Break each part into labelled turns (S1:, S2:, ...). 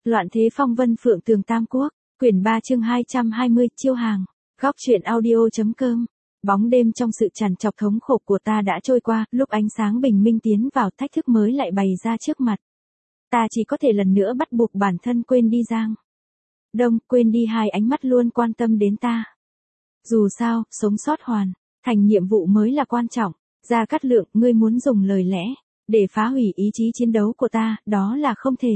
S1: Loạn thế phong vân phượng tường Tam Quốc, quyển 3 chương 220, chiêu hàng. Góc truyện audio.com. Bóng đêm trong sự trằn trọc thống khổ của ta đã trôi qua, lúc ánh sáng bình minh tiến vào, thách thức mới lại bày ra trước mặt. Ta chỉ có thể lần nữa bắt buộc bản thân quên đi Giang Đông, quên đi hai ánh mắt luôn quan tâm đến ta. Dù sao, sống sót hoàn thành nhiệm vụ mới là quan trọng. Gia Cát Lượng, ngươi muốn dùng lời lẽ để phá hủy ý chí chiến đấu của ta, đó là không thể.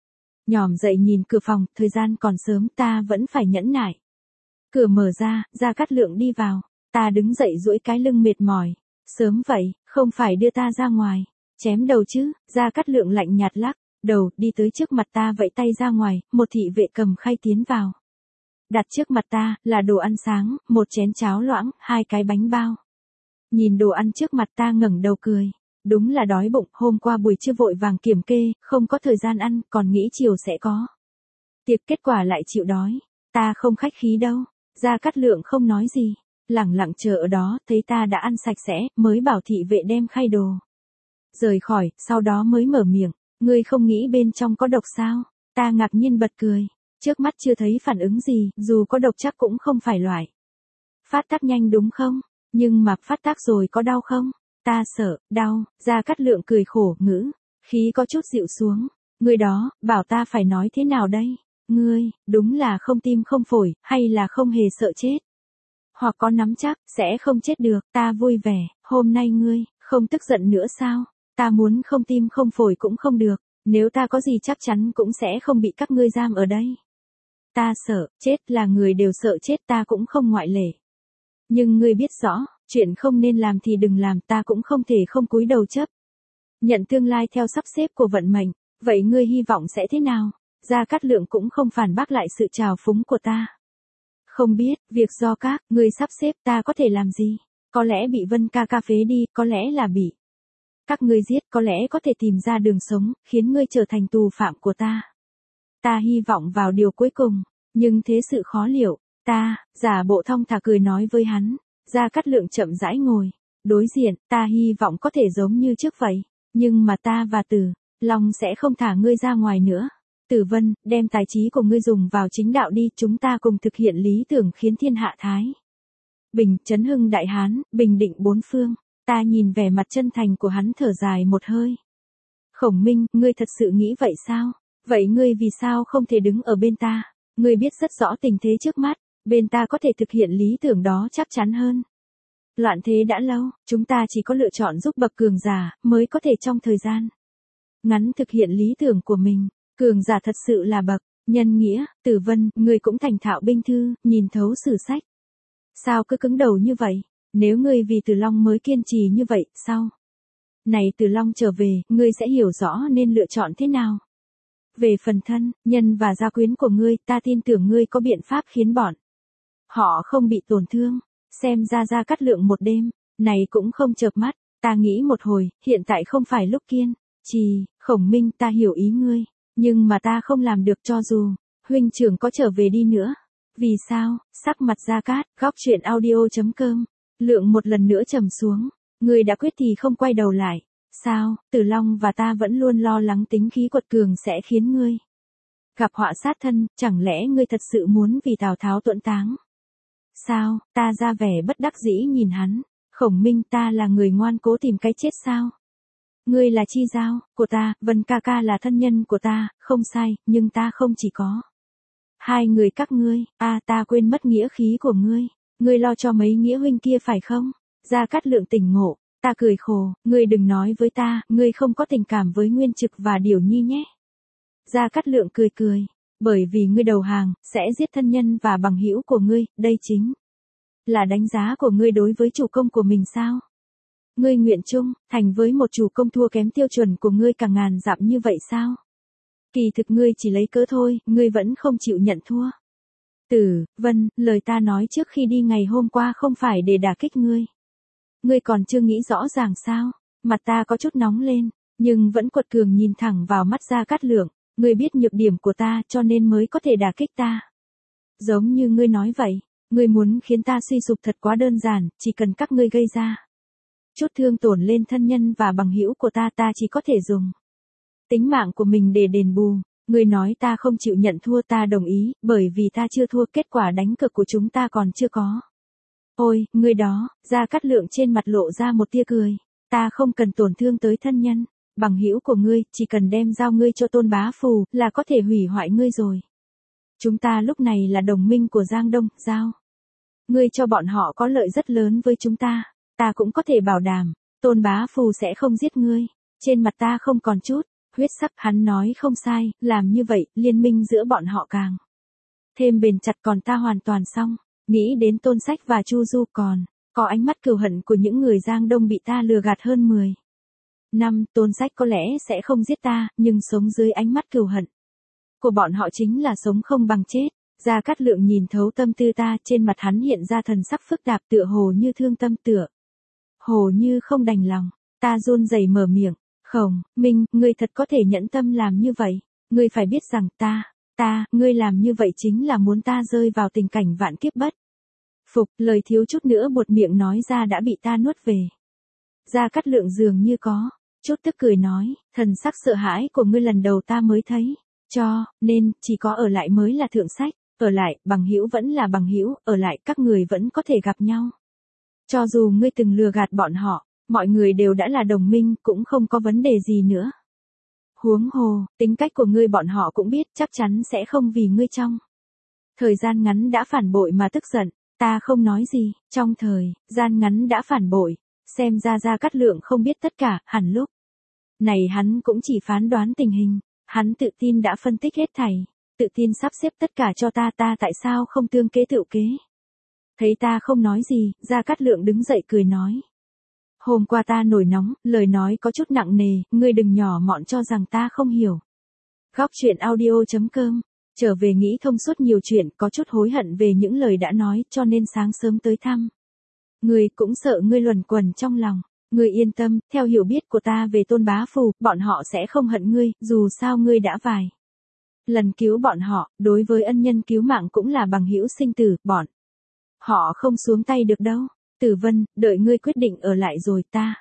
S1: Nhòm dậy nhìn cửa phòng, thời gian còn sớm, ta vẫn phải nhẫn nại. Cửa mở ra, Gia Cát Lượng đi vào. Ta đứng dậy duỗi cái lưng mệt mỏi. Sớm vậy, không phải đưa ta ra ngoài chém đầu chứ? Gia Cát Lượng lạnh nhạt lắc đầu, đi tới trước mặt ta vẫy tay ra ngoài, một thị vệ cầm khay tiến vào. Đặt trước mặt ta, là đồ ăn sáng, một chén cháo loãng, hai cái bánh bao. Nhìn đồ ăn trước mặt ta ngẩng đầu cười. Đúng là đói bụng, hôm qua buổi trưa vội vàng kiểm kê, không có thời gian ăn, còn nghĩ chiều sẽ có tiệc, kết quả lại chịu đói. Ta không khách khí đâu. Gia Cát Lượng không nói gì, lẳng lặng chờ ở đó, thấy ta đã ăn sạch sẽ, mới bảo thị vệ đem khay đồ rời khỏi, sau đó mới mở miệng. Ngươi không nghĩ bên trong có độc sao? Ta ngạc nhiên bật cười. Trước mắt chưa thấy phản ứng gì, dù có độc chắc cũng không phải loại phát tác nhanh đúng không? Nhưng mà phát tác rồi có đau không? Ta sợ, đau. Gia Cát Lượng cười khổ, ngữ khí có chút dịu xuống. Ngươi đó, bảo ta phải nói thế nào đây? Ngươi, đúng là không tim không phổi, hay là không hề sợ chết? Hoặc có nắm chắc, sẽ không chết được. Ta vui vẻ, hôm nay ngươi, không tức giận nữa sao? Ta muốn không tim không phổi cũng không được. Nếu ta có gì chắc chắn cũng sẽ không bị các ngươi giam ở đây. Ta sợ, chết là người đều sợ chết, ta cũng không ngoại lệ. Nhưng ngươi biết rõ, chuyện không nên làm thì đừng làm, ta cũng không thể không cúi đầu chấp nhận tương lai theo sắp xếp của vận mệnh. Vậy ngươi hy vọng sẽ thế nào? Gia Cát Lượng cũng không phản bác lại sự trào phúng của ta. Không biết, việc do các ngươi sắp xếp, ta có thể làm gì? Có lẽ bị Vân ca ca phế đi, có lẽ là bị các ngươi giết, có lẽ có thể tìm ra đường sống, khiến ngươi trở thành tù phạm của ta. Ta hy vọng vào điều cuối cùng, nhưng thế sự khó liệu. Ta, giả bộ thong thả cười nói với hắn. Gia Cát Lượng chậm rãi ngồi đối diện, ta hy vọng có thể giống như trước vậy, nhưng mà ta và Tử Long sẽ không thả ngươi ra ngoài nữa. Tử Vân, đem tài trí của ngươi dùng vào chính đạo đi, chúng ta cùng thực hiện lý tưởng khiến thiên hạ thái bình, chấn hưng đại Hán, bình định bốn phương. Ta nhìn vẻ mặt chân thành của hắn thở dài một hơi. Khổng Minh, ngươi thật sự nghĩ vậy sao? Vậy ngươi vì sao không thể đứng ở bên ta? Ngươi biết rất rõ tình thế trước mắt, bên ta có thể thực hiện lý tưởng đó chắc chắn hơn. Loạn thế đã lâu, chúng ta chỉ có lựa chọn giúp bậc cường giả, mới có thể trong thời gian ngắn thực hiện lý tưởng của mình. Cường giả thật sự là bậc nhân nghĩa. Tử Vân, ngươi cũng thành thạo binh thư, nhìn thấu sử sách. Sao cứ cứng đầu như vậy? Nếu ngươi vì Tử Long mới kiên trì như vậy, sau này Tử Long trở về, ngươi sẽ hiểu rõ nên lựa chọn thế nào. Về phần thân, nhân và gia quyến của ngươi, ta tin tưởng ngươi có biện pháp khiến bọn họ không bị tổn thương. Xem ra Gia Cát Lượng một đêm này cũng không chợp mắt. Ta nghĩ một hồi, hiện tại không phải lúc kiên trì. Khổng Minh, ta hiểu ý ngươi, nhưng mà ta không làm được cho dù huynh trưởng có trở về đi nữa. Vì sao? Sắc mặt Gia Cát, góc truyện audio.com. Lượng một lần nữa trầm xuống. Ngươi đã quyết thì không quay đầu lại. Sao? Tử Long và ta vẫn luôn lo lắng tính khí quật cường sẽ khiến ngươi gặp họa sát thân, chẳng lẽ ngươi thật sự muốn vì Tào Tháo tuẫn táng? Sao? Ta ra vẻ bất đắc dĩ nhìn hắn. Khổng Minh, ta là người ngoan cố tìm cái chết sao? Ngươi là chi giao của ta, Vân ca ca là thân nhân của ta, không sai, nhưng ta không chỉ có hai người các ngươi. Ta quên mất nghĩa khí của ngươi. Ngươi lo cho mấy nghĩa huynh kia phải không? Gia Cát Lượng tỉnh ngộ. Ta cười khổ, ngươi đừng nói với ta, ngươi không có tình cảm với Nguyên Trực và Điểu Nhi nhé. Gia Cát Lượng cười cười. Bởi vì ngươi đầu hàng, sẽ giết thân nhân và bằng hữu của ngươi, đây chính là đánh giá của ngươi đối với chủ công của mình sao? Ngươi nguyện chung thành với một chủ công thua kém tiêu chuẩn của ngươi cả ngàn dặm như vậy sao? Kỳ thực ngươi chỉ lấy cớ thôi, ngươi vẫn không chịu nhận thua. Tử Vân, lời ta nói trước khi đi ngày hôm qua không phải để đả kích ngươi. Ngươi còn chưa nghĩ rõ ràng sao? Mặt ta có chút nóng lên, nhưng vẫn quật cường nhìn thẳng vào mắt Gia Cát Lượng. Ngươi biết nhược điểm của ta cho nên mới có thể đả kích ta. Giống như ngươi nói vậy, ngươi muốn khiến ta suy sụp thật quá đơn giản, chỉ cần các ngươi gây ra chút thương tổn lên thân nhân và bằng hữu của ta, ta chỉ có thể dùng tính mạng của mình để đền bù. Ngươi nói ta không chịu nhận thua, ta đồng ý, bởi vì ta chưa thua, kết quả đánh cược của chúng ta còn chưa có. Ôi, ngươi đó, Gia Cát Lượng trên mặt lộ ra một tia cười. Ta không cần tổn thương tới thân nhân, bằng hữu của ngươi, chỉ cần đem giao ngươi cho Tôn Bá Phù, là có thể hủy hoại ngươi rồi. Chúng ta lúc này là đồng minh của Giang Đông, giao. Ngươi cho bọn họ có lợi rất lớn với chúng ta cũng có thể bảo đảm, Tôn Bá Phù sẽ không giết ngươi. Trên mặt ta không còn chút huyết sắc, hắn nói không sai, làm như vậy, liên minh giữa bọn họ càng thêm bền chặt, còn ta hoàn toàn xong. Nghĩ đến Tôn Sách và Chu Du, còn có ánh mắt cừu hận của những người Giang Đông bị ta lừa gạt hơn 10 năm. Tôn Sách có lẽ sẽ không giết ta, nhưng sống dưới ánh mắt cừu hận của bọn họ chính là sống không bằng chết. Gia Cát Lượng nhìn thấu tâm tư ta, trên mặt hắn hiện ra thần sắc phức tạp, tựa hồ như thương tâm, tựa hồ như không đành lòng. Ta run rẩy mở miệng, Khổng Minh, ngươi thật có thể nhẫn tâm làm như vậy. Ngươi phải biết rằng ngươi làm như vậy chính là muốn ta rơi vào tình cảnh vạn kiếp bất phục. Lời thiếu chút nữa buột miệng nói ra đã bị ta nuốt về. Gia Cát Lượng dường như có chút tức cười nói, thần sắc sợ hãi của ngươi lần đầu ta mới thấy, cho nên chỉ có ở lại mới là thượng sách. Ở lại, bằng hữu vẫn là bằng hữu, ở lại các người vẫn có thể gặp nhau. Cho dù ngươi từng lừa gạt bọn họ, mọi người đều đã là đồng minh, cũng không có vấn đề gì nữa. Huống hồ, tính cách của ngươi bọn họ cũng biết, chắc chắn sẽ không vì ngươi trong thời gian ngắn đã phản bội mà tức giận. Ta không nói gì, trong thời gian ngắn đã phản bội, xem ra Gia Cát Lượng không biết tất cả, hẳn lúc này hắn cũng chỉ phán đoán tình hình. Hắn tự tin đã phân tích hết thảy, tự tin sắp xếp tất cả cho ta tại sao không tương kế tựu kế. Thấy ta không nói gì, Gia Cát Lượng đứng dậy cười nói. Hôm qua ta nổi nóng, lời nói có chút nặng nề, ngươi đừng nhỏ mọn cho rằng ta không hiểu. Góc truyện audio.com, trở về nghĩ thông suốt nhiều chuyện, có chút hối hận về những lời đã nói, cho nên sáng sớm tới thăm. Ngươi cũng sợ ngươi luẩn quẩn trong lòng. Ngươi yên tâm, theo hiểu biết của ta về Tôn Bá Phù, bọn họ sẽ không hận ngươi, dù sao ngươi đã vài lần cứu bọn họ, đối với ân nhân cứu mạng cũng là bằng hữu sinh tử, bọn họ không xuống tay được đâu. Tử Vân, đợi ngươi quyết định ở lại rồi ta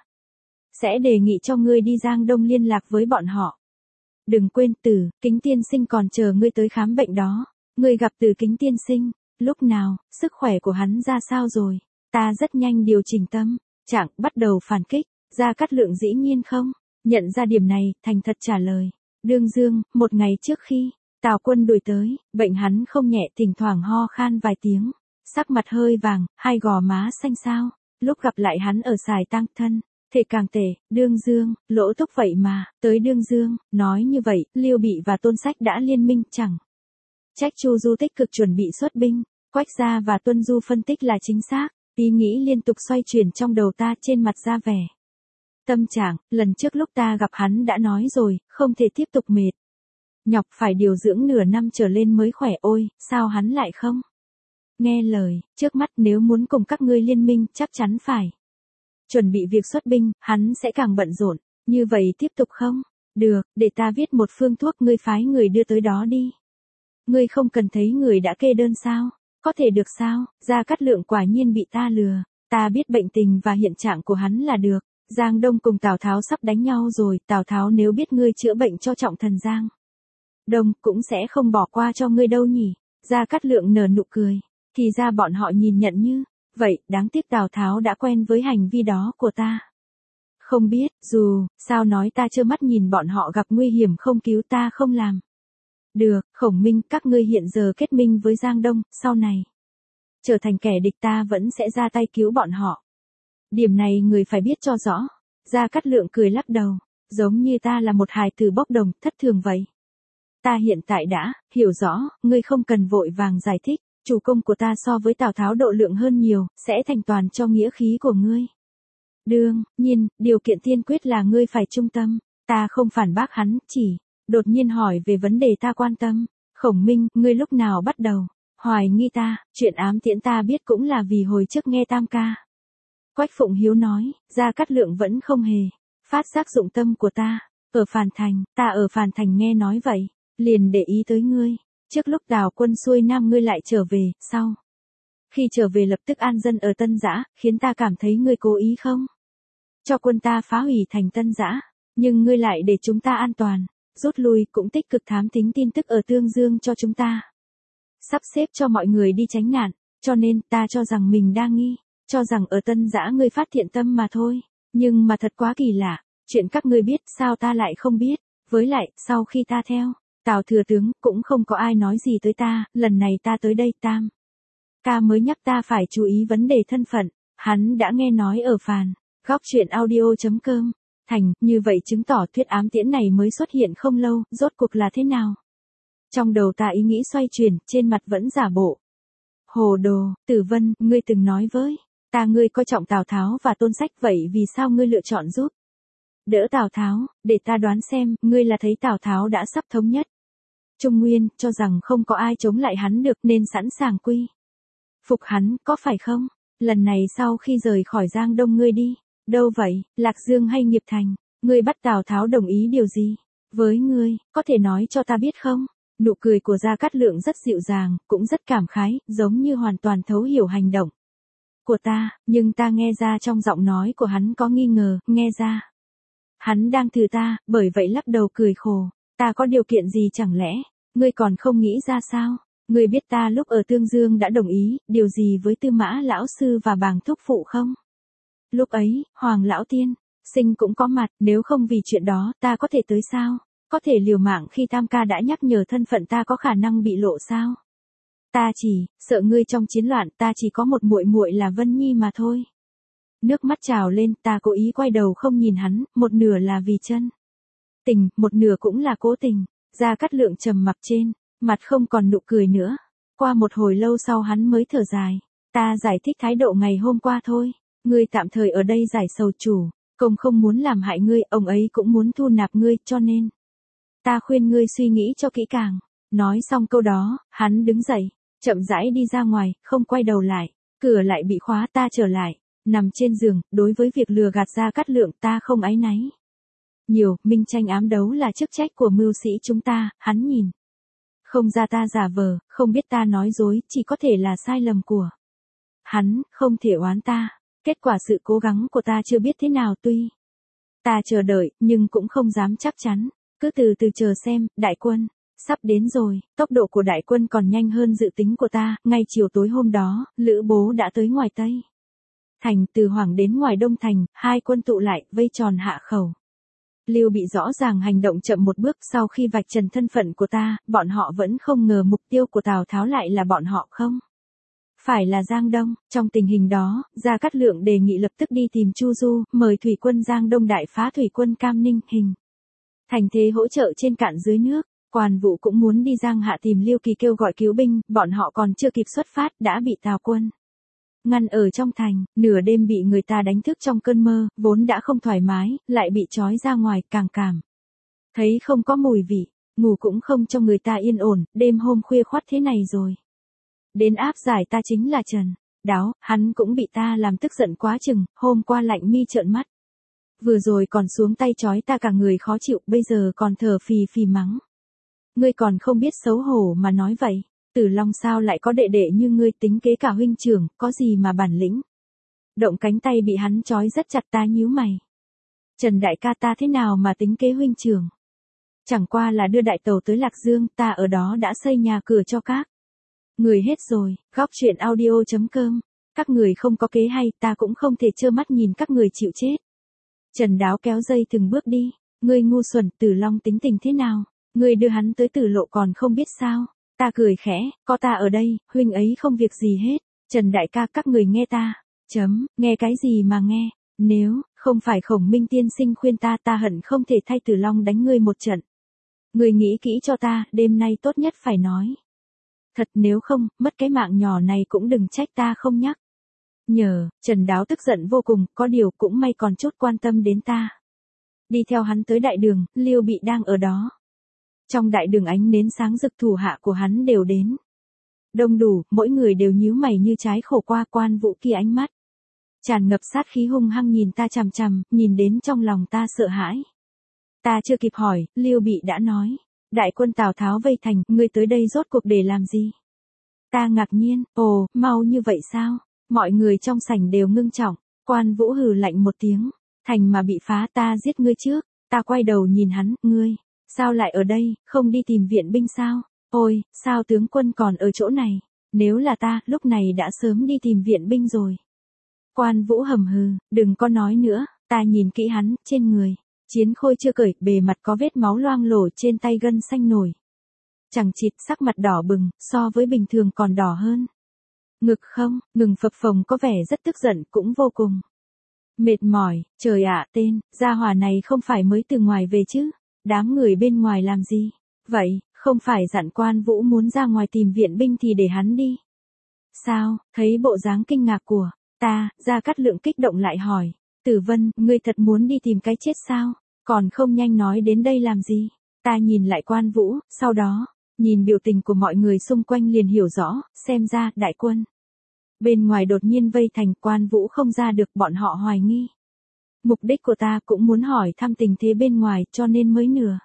S1: sẽ đề nghị cho ngươi đi Giang Đông liên lạc với bọn họ. Đừng quên Tử Kính tiên sinh còn chờ ngươi tới khám bệnh đó. Ngươi gặp Tử Kính tiên sinh lúc nào, sức khỏe của hắn ra sao rồi? Ta rất nhanh điều chỉnh tâm trạng, bắt đầu phản kích. Gia Cát Lượng dĩ nhiên không nhận ra điểm này, thành thật trả lời. Đương Dương, một ngày trước khi Tào Quân đuổi tới, bệnh hắn không nhẹ, thỉnh thoảng ho khan vài tiếng, sắc mặt hơi vàng, hai gò má xanh xao. Lúc gặp lại hắn ở Sài Tăng thân thể càng tệ. Đương Dương, lỗ túc vậy mà. Tới Đương Dương, nói như vậy, Liêu Bị và Tôn Sách đã liên minh, chẳng trách Chu Du tích cực chuẩn bị xuất binh. Quách Gia và Tuân Du phân tích là chính xác. Ý nghĩ liên tục xoay chuyển trong đầu ta, trên mặt ra vẻ tâm trạng. Lần trước lúc ta gặp hắn đã nói rồi, không thể tiếp tục mệt nhọc, phải điều dưỡng nửa năm trở lên mới khỏe. Ôi, sao hắn lại không nghe lời? Trước mắt nếu muốn cùng các ngươi liên minh, chắc chắn phải chuẩn bị việc xuất binh, hắn sẽ càng bận rộn. Như vậy tiếp tục không được, để ta viết một phương thuốc, ngươi phái người đưa tới đó đi. Ngươi không cần thấy người đã kê đơn sao? Có thể được sao? Gia Cát Lượng quả nhiên bị ta lừa. Ta biết bệnh tình và hiện trạng của hắn là được. Giang Đông cùng Tào Tháo sắp đánh nhau rồi, Tào Tháo nếu biết ngươi chữa bệnh cho trọng thần Giang Đông, cũng sẽ không bỏ qua cho ngươi đâu nhỉ. Gia Cát Lượng nở nụ cười. Thì ra bọn họ nhìn nhận như vậy, đáng tiếc Tào Tháo đã quen với hành vi đó của ta. Không biết, dù sao nói ta trơ mắt nhìn bọn họ gặp nguy hiểm không cứu, ta không làm được. Khổng Minh, các ngươi hiện giờ kết minh với Giang Đông, sau này trở thành kẻ địch, ta vẫn sẽ ra tay cứu bọn họ. Điểm này người phải biết cho rõ. Gia Cát Lượng cười lắc đầu, giống như ta là một hài tử bốc đồng, thất thường vậy. Ta hiện tại đã hiểu rõ, ngươi không cần vội vàng giải thích. Chủ công của ta so với Tào Tháo độ lượng hơn nhiều, sẽ thành toàn cho nghĩa khí của ngươi. Đương nhiên, điều kiện tiên quyết là ngươi phải trung tâm. Ta không phản bác hắn, chỉ đột nhiên hỏi về vấn đề ta quan tâm. Khổng Minh, ngươi lúc nào bắt đầu hoài nghi ta? Chuyện ám tiễn ta biết cũng là vì hồi trước nghe Tam ca Quách Phụng Hiếu nói. Gia Cát Lượng vẫn không hề phát giác dụng tâm của ta. Ở Phàn Thành, ta ở Phàn Thành nghe nói vậy, liền để ý tới ngươi. Trước lúc Tào Quân xuôi nam ngươi lại trở về, sau khi trở về lập tức an dân ở Tân Giã, khiến ta cảm thấy ngươi cố ý không cho quân ta phá hủy thành Tân Giã, nhưng ngươi lại để chúng ta an toàn. rút lui cũng tích cực thám thính tin tức ở Tương Dương cho chúng ta. Sắp xếp cho mọi người đi tránh nạn, cho nên ta cho rằng mình đang nghi, cho rằng ở Tân Dã ngươi phát thiện tâm mà thôi. Nhưng mà thật quá kỳ lạ, chuyện các ngươi biết sao ta lại không biết, với lại, sau khi ta theo Tào thừa tướng, cũng không có ai nói gì tới ta, lần này ta tới đây Tam ca mới nhắc ta phải chú ý vấn đề thân phận, hắn đã nghe nói ở phàn, góc truyện audio.com, thành, như vậy chứng tỏ thuyết ám tiễn này mới xuất hiện không lâu, rốt cuộc là thế nào? Trong đầu ta ý nghĩ xoay chuyển, trên mặt vẫn giả bộ. Hồ đồ, Tử Vân, ngươi từng nói với ta ngươi coi trọng Tào Tháo và Tôn Sách, vậy vì sao ngươi lựa chọn giúp đỡ Tào Tháo, để ta đoán xem, ngươi là thấy Tào Tháo đã sắp thống nhất Trung Nguyên, cho rằng không có ai chống lại hắn được nên sẵn sàng quy phục hắn, có phải không? Lần này sau khi rời khỏi Giang Đông ngươi đi, đâu vậy, Lạc Dương hay Nghiệp Thành, ngươi bắt Tào Tháo đồng ý điều gì với ngươi, có thể nói cho ta biết không? Nụ cười của Gia Cát Lượng rất dịu dàng, cũng rất cảm khái, giống như hoàn toàn thấu hiểu hành động của ta, nhưng ta nghe ra trong giọng nói của hắn có nghi ngờ, nghe ra hắn đang thử ta, bởi vậy lắc đầu cười khổ. Ta có điều kiện gì chẳng lẽ, ngươi còn không nghĩ ra sao? Ngươi biết ta lúc ở Tương Dương đã đồng ý, điều gì với Tư Mã lão sư và Bàng thúc phụ không? Lúc ấy, Hoàng lão tiên sinh cũng có mặt, nếu không vì chuyện đó, ta có thể tới sao? Có thể liều mạng khi Tam ca đã nhắc nhở thân phận ta có khả năng bị lộ sao? Ta chỉ sợ ngươi trong chiến loạn, ta chỉ có một muội muội là Vân Nhi mà thôi. Nước mắt trào lên, ta cố ý quay đầu không nhìn hắn, một nửa là vì chân tình, một nửa cũng là cố tình. Gia Cát Lượng trầm mặc trên mặt không còn nụ cười nữa. Qua một hồi lâu sau hắn mới thở dài. Ta giải thích thái độ ngày hôm qua thôi. Ngươi tạm thời ở đây giải sầu, chủ công không muốn làm hại ngươi, ông ấy cũng muốn thu nạp ngươi, cho nên ta khuyên ngươi suy nghĩ cho kỹ càng. Nói xong câu đó, hắn đứng dậy, chậm rãi đi ra ngoài, không quay đầu lại. Cửa lại bị khóa, ta trở lại, nằm trên giường, đối với việc lừa gạt Gia Cát Lượng ta không áy náy nhiều, minh tranh ám đấu là chức trách của mưu sĩ chúng ta, hắn nhìn không ra ta giả vờ, không biết ta nói dối, chỉ có thể là sai lầm của hắn, không thể oán ta. Kết quả sự cố gắng của ta chưa biết thế nào, tuy ta chờ đợi, nhưng cũng không dám chắc chắn. Cứ từ từ chờ xem, đại quân sắp đến rồi. Tốc độ của đại quân còn nhanh hơn dự tính của ta. Ngay chiều tối hôm đó, Lữ Bố đã tới ngoài Tây thành, từ Hoàng đến ngoài Đông thành, hai quân tụ lại, vây tròn hạ khẩu. Lưu Bị rõ ràng hành động chậm một bước, sau khi vạch trần thân phận của ta, bọn họ vẫn không ngờ mục tiêu của Tào Tháo lại là bọn họ, không phải là Giang Đông. Trong tình hình đó, Gia Cát Lượng đề nghị lập tức đi tìm Chu Du, mời thủy quân Giang Đông đại phá thủy quân Cam Ninh, hình thành thế hỗ trợ trên cạn dưới nước. Quan Vũ cũng muốn đi Giang Hạ tìm Lưu Kỳ kêu gọi cứu binh, bọn họ còn chưa kịp xuất phát đã bị Tào quân ngăn ở trong thành. Nửa đêm bị người ta đánh thức trong cơn mơ, vốn đã không thoải mái, lại bị trói ra ngoài, càng cảm thấy không có mùi vị, ngủ cũng không cho người ta yên ổn. Đêm hôm khuya khoắt thế này rồi đến áp giải ta chính là Trần Đáo, hắn cũng bị ta làm tức giận quá chừng. Hôm qua lạnh mi trợn mắt, vừa rồi còn xuống tay trói ta cả người khó chịu, bây giờ còn thở phì phì mắng. Ngươi còn không biết xấu hổ mà nói vậy. Tử Long sao lại có đệ đệ như ngươi, tính kế cả huynh trưởng, có gì mà bản lĩnh. Động cánh tay bị hắn trói rất chặt, ta nhíu mày. Trần đại ca, ta thế nào mà tính kế huynh trưởng? Chẳng qua là đưa đại tàu tới Lạc Dương, ta ở đó đã xây nhà cửa cho các người hết rồi. Góc truyện audio.com. Các người không có kế hay, ta cũng không thể trơ mắt nhìn các người chịu chết. Trần Đáo kéo dây từng bước đi. Ngươi ngu xuẩn, Tử Long tính tình thế nào? Ngươi đưa hắn tới tử lộ còn không biết sao? Ta cười khẽ, có ta ở đây, huynh ấy không việc gì hết. Trần đại ca, các người nghe ta. Nghe cái gì mà nghe? Nếu không phải Khổng Minh tiên sinh khuyên ta, ta hận không thể thay Tử Long đánh ngươi một trận. Ngươi nghĩ kỹ cho ta, đêm nay tốt nhất phải nói thật, nếu không, mất cái mạng nhỏ này cũng đừng trách ta không nhắc nhở. Trần Đáo tức giận vô cùng, có điều cũng may còn chút quan tâm đến ta. Đi theo hắn tới đại đường, Lưu Bị đang ở đó. Trong đại đường ánh nến sáng rực, thủ hạ của hắn đều đến đông đủ, mỗi người đều nhíu mày như trái khổ qua. Quan Vũ kia ánh mắt tràn ngập sát khí hung hăng nhìn ta chằm chằm, nhìn đến trong lòng ta sợ hãi. Ta chưa kịp hỏi, Lưu Bị đã nói, đại quân Tào Tháo vây thành, ngươi tới đây rốt cuộc để làm gì? Ta ngạc nhiên, ồ, mau như vậy sao? Mọi người trong sảnh đều ngưng trọng. Quan Vũ hừ lạnh một tiếng, thành mà bị phá, ta giết ngươi trước. Ta quay đầu nhìn hắn, ngươi Sao lại ở đây, không đi tìm viện binh sao? Ôi, sao tướng quân còn ở chỗ này? Nếu là ta, lúc này đã sớm đi tìm viện binh rồi. Quan Vũ hầm hừ, đừng có nói nữa, ta nhìn kỹ hắn, trên người. Chiến khôi chưa cởi, bề mặt có vết máu loang lổ trên tay gân xanh nổi. Chẳng chịt sắc mặt đỏ bừng, so với bình thường còn đỏ hơn. Ngực không, ngừng phập phồng có vẻ rất tức giận cũng vô cùng. Mệt mỏi, trời ạ tên, gia hỏa này không phải mới từ ngoài về chứ, đám người bên ngoài làm gì? Vậy, không phải dặn Quan Vũ muốn ra ngoài tìm viện binh thì để hắn đi. Sao, thấy bộ dáng kinh ngạc của ta, Gia Cát Lượng kích động lại hỏi, Tử Vân, ngươi thật muốn đi tìm cái chết sao? Còn không nhanh nói đến đây làm gì? Ta nhìn lại Quan Vũ, sau đó, nhìn biểu tình của mọi người xung quanh liền hiểu rõ, xem ra, đại quân. Bên ngoài đột nhiên vây thành, Quan Vũ không ra được, bọn họ hoài nghi. Mục đích của ta cũng muốn hỏi thăm tình thế bên ngoài cho nên mới nửa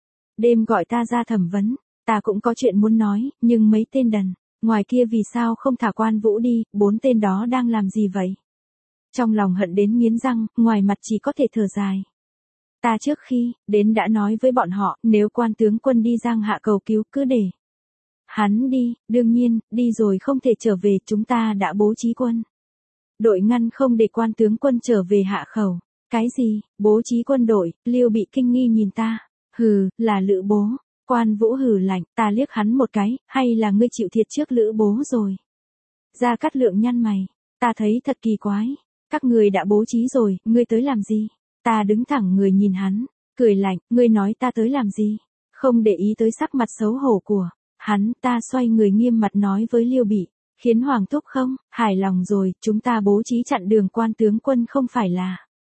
S1: đêm gọi ta ra thẩm vấn, ta cũng có chuyện muốn nói, nhưng mấy tên đần ngoài kia vì sao không thả Quan Vũ đi, 4 tên đó đang làm gì vậy? Trong lòng hận đến nghiến răng, ngoài mặt chỉ có thể thở dài. Ta trước khi đến đã nói với bọn họ, nếu Quan tướng quân đi Giang Hạ cầu cứu cứ để hắn đi, đương nhiên, đi rồi không thể trở về, chúng ta đã bố trí quân đội ngăn không để Quan tướng quân trở về Hạ khẩu. Cái gì, bố trí quân đội? Liêu Bị kinh nghi nhìn ta. Hừ, là Lữ bố. Quan Vũ hừ lạnh, ta liếc hắn một cái, hay là ngươi chịu thiệt trước Lữ bố rồi? Gia Cát Lượng nhăn mày, ta thấy thật kỳ quái. Các người đã bố trí rồi, ngươi tới làm gì? Ta đứng thẳng người nhìn hắn, cười lạnh, ngươi nói ta tới làm gì? Không để ý tới sắc mặt xấu hổ của hắn, ta xoay người nghiêm mặt nói với Liêu Bị, khiến Hoàng thúc không hài lòng rồi, chúng ta bố trí chặn đường Quan tướng quân không phải là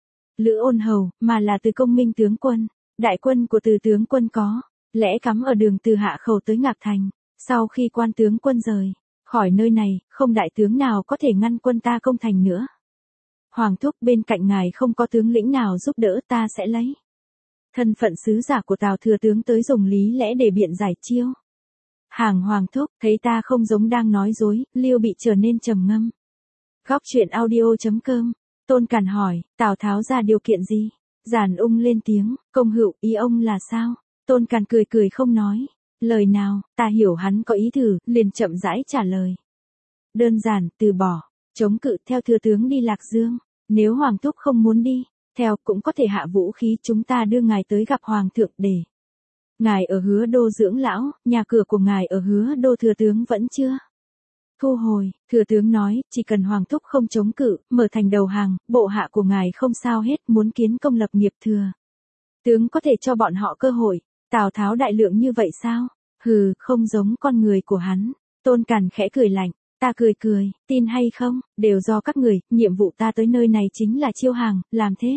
S1: Lữ Ôn Hầu, mà là Từ Công Minh tướng quân. Đại quân của Từ tướng quân có lẽ cắm ở đường từ Hạ khẩu tới Ngạc Thành. Sau khi Quan tướng quân rời khỏi nơi này, không đại tướng nào có thể ngăn quân ta công thành nữa. Hoàng thúc, bên cạnh ngài không có tướng lĩnh nào giúp đỡ, ta sẽ lấy thân phận sứ giả của Tào thừa tướng tới dùng lý lẽ để biện giải chiêu hàng. Hoàng thúc, thấy ta không giống đang nói dối, Liêu Bị trở nên trầm ngâm. Góc truyện audio.com. Tôn Càn hỏi, Tào Tháo ra điều kiện gì? Giản Ung lên tiếng, công hữu, ý ông là sao? Tôn Càn cười cười không nói lời nào, ta hiểu hắn có ý thử, liền chậm rãi trả lời. Đơn giản, từ bỏ, chống cự theo thừa tướng đi Lạc Dương. Nếu Hoàng thúc không muốn đi, theo cũng có thể hạ vũ khí, chúng ta đưa ngài tới gặp Hoàng thượng để ngài ở Hứa Đô dưỡng lão, nhà cửa của ngài ở Hứa Đô thừa tướng vẫn chưa thu hồi. Thừa tướng nói, chỉ cần Hoàng thúc không chống cự, mở thành đầu hàng, bộ hạ của ngài không sao hết, muốn kiến công lập nghiệp, thừa tướng có thể cho bọn họ cơ hội. Tào Tháo đại lượng như vậy sao? Hừ, không giống con người của hắn. Tôn Càn khẽ cười lạnh, ta cười cười, tin hay không, đều do các người, nhiệm vụ ta tới nơi này chính là chiêu hàng, làm thế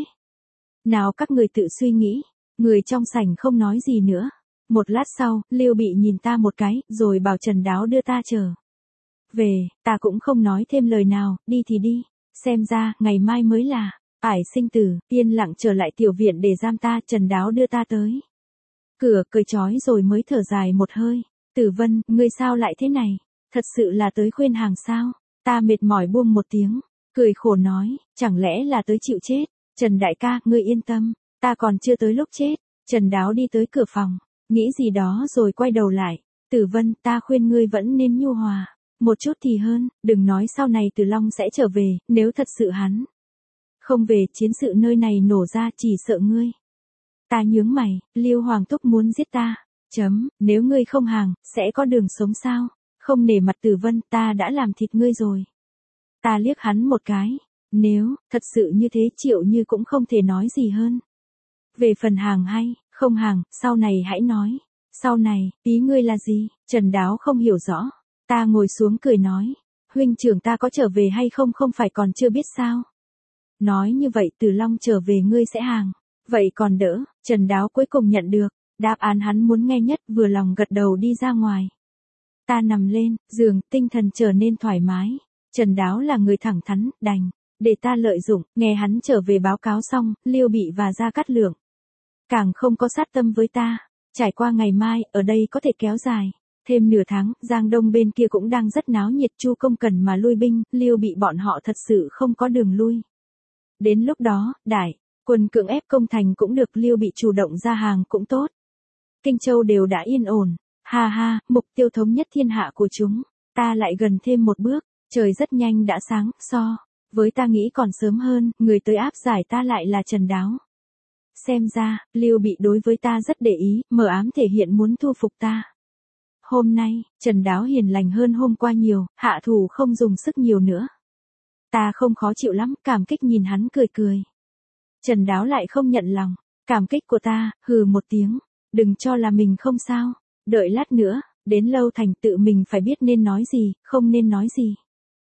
S1: nào các người tự suy nghĩ. Người trong sảnh không nói gì nữa. Một lát sau, Liêu Bị nhìn ta một cái, rồi bảo Trần Đáo đưa ta trở về. Ta cũng không nói thêm lời nào, đi thì đi, xem ra ngày mai mới là ải sinh tử. Yên lặng trở lại tiểu viện để giam ta. Trần Đáo đưa ta tới cửa, cởi trói rồi mới thở dài một hơi. Tử Vân, ngươi sao lại thế này? Thật sự là tới khuyên hàng sao? Ta mệt mỏi buông một tiếng, cười khổ nói, chẳng lẽ là tới chịu chết? Trần đại ca, ngươi yên tâm, ta còn chưa tới lúc chết. Trần Đáo đi tới cửa phòng, nghĩ gì đó rồi quay đầu lại. Tử Vân, ta khuyên ngươi vẫn nên nhu hòa một chút thì hơn, đừng nói sau này Từ Long sẽ trở về, nếu thật sự hắn không về, chiến sự nơi này nổ ra, chỉ sợ ngươi. Ta nhướng mày, Liêu Hoàng thúc muốn giết ta. Nếu ngươi không hàng, sẽ có đường sống sao? Không nể mặt Tử Vân, ta đã làm thịt ngươi rồi. Ta liếc hắn một cái. Nếu thật sự như thế, Triệu Như cũng không thể nói gì hơn. Về phần hàng hay không hàng, sau này hãy nói. Sau này, ý ngươi là gì? Trần Đáo không hiểu rõ. Ta ngồi xuống cười nói, huynh trưởng ta có trở về hay không không phải còn chưa biết sao? Nói như vậy Từ Long trở về ngươi sẽ hàng. Vậy còn đỡ. Trần Đáo cuối cùng nhận được đáp án hắn muốn nghe nhất, vừa lòng gật đầu đi ra ngoài. Ta nằm lên giường, tinh thần trở nên thoải mái. Trần Đáo là người thẳng thắn, đành để ta lợi dụng. Nghe hắn trở về báo cáo xong, Liêu Bị và Gia Cát Lượng càng không có sát tâm với ta. Trải qua ngày mai, ở đây có thể kéo dài thêm nửa tháng. Giang Đông bên kia cũng đang rất náo nhiệt, Chu Công cần mà lui binh, Liêu Bị bọn họ thật sự không có đường lui. Đến lúc đó, đại quân cưỡng ép công thành cũng được, Liêu Bị chủ động ra hàng cũng tốt. Kinh Châu đều đã yên ổn. Ha ha, mục tiêu thống nhất thiên hạ của chúng. Ta lại gần thêm một bước, trời rất nhanh đã sáng, với ta nghĩ còn sớm hơn, người tới áp giải ta lại là Trần Đáo. Xem ra, Lưu Bị đối với ta rất để ý, mờ ám thể hiện muốn thu phục ta. Hôm nay, Trần Đáo hiền lành hơn hôm qua nhiều, hạ thủ không dùng sức nhiều nữa. Ta không khó chịu lắm, cảm kích nhìn hắn cười cười. Trần Đáo lại không nhận lòng, cảm kích của ta, hừ một tiếng, đừng cho là mình không sao, đợi lát nữa, đến Lâu Thành tự mình phải biết nên nói gì, không nên nói gì.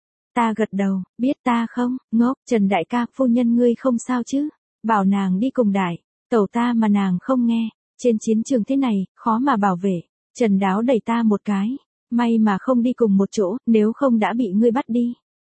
S1: Ta gật đầu, biết ta không, ngốc, Trần đại ca, phu nhân ngươi không sao chứ, bảo nàng đi cùng đại, tẩu ta mà nàng không nghe, trên chiến trường thế này, khó mà bảo vệ. Trần Đáo đẩy ta một cái, may mà không đi cùng một chỗ, nếu không đã bị ngươi bắt đi.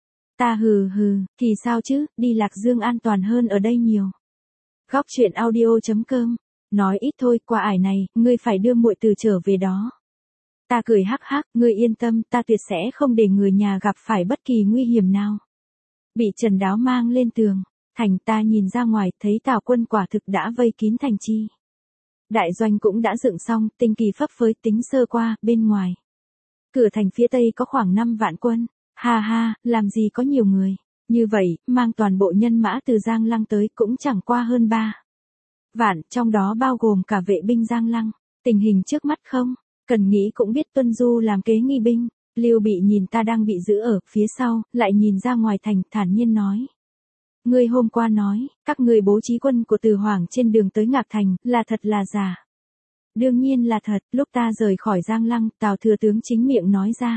S1: Ta hừ hừ, thì sao chứ, đi Lạc Dương an toàn hơn ở đây nhiều. Góc truyện audio.com, nói ít thôi, qua ải này, ngươi phải đưa muội từ trở về đó. Ta cười hắc hắc, ngươi yên tâm, ta tuyệt sẽ không để người nhà gặp phải bất kỳ nguy hiểm nào. Bị Trần Đáo mang lên tường, thành, ta nhìn ra ngoài, thấy Tào quân quả thực đã vây kín thành chi. Đại doanh cũng đã dựng xong, tinh kỳ phấp phới tính sơ qua, bên ngoài. Cửa thành phía tây có khoảng 5 vạn quân. Ha ha, làm gì có nhiều người. Như vậy, mang toàn bộ nhân mã từ Giang Lăng tới cũng chẳng qua hơn 3 vạn, trong đó bao gồm cả vệ binh Giang Lăng. Tình hình trước mắt không, cần nghĩ cũng biết Tuân Du làm kế nghi binh. Lưu Bị nhìn ta đang bị giữ ở phía sau, lại nhìn ra ngoài thành, thản nhiên nói. Ngươi hôm qua nói, các ngươi bố trí quân của Từ Hoàng trên đường tới Ngạc Thành, là thật là giả? Đương nhiên là thật, lúc ta rời khỏi Giang Lăng, Tào thừa tướng chính miệng nói ra.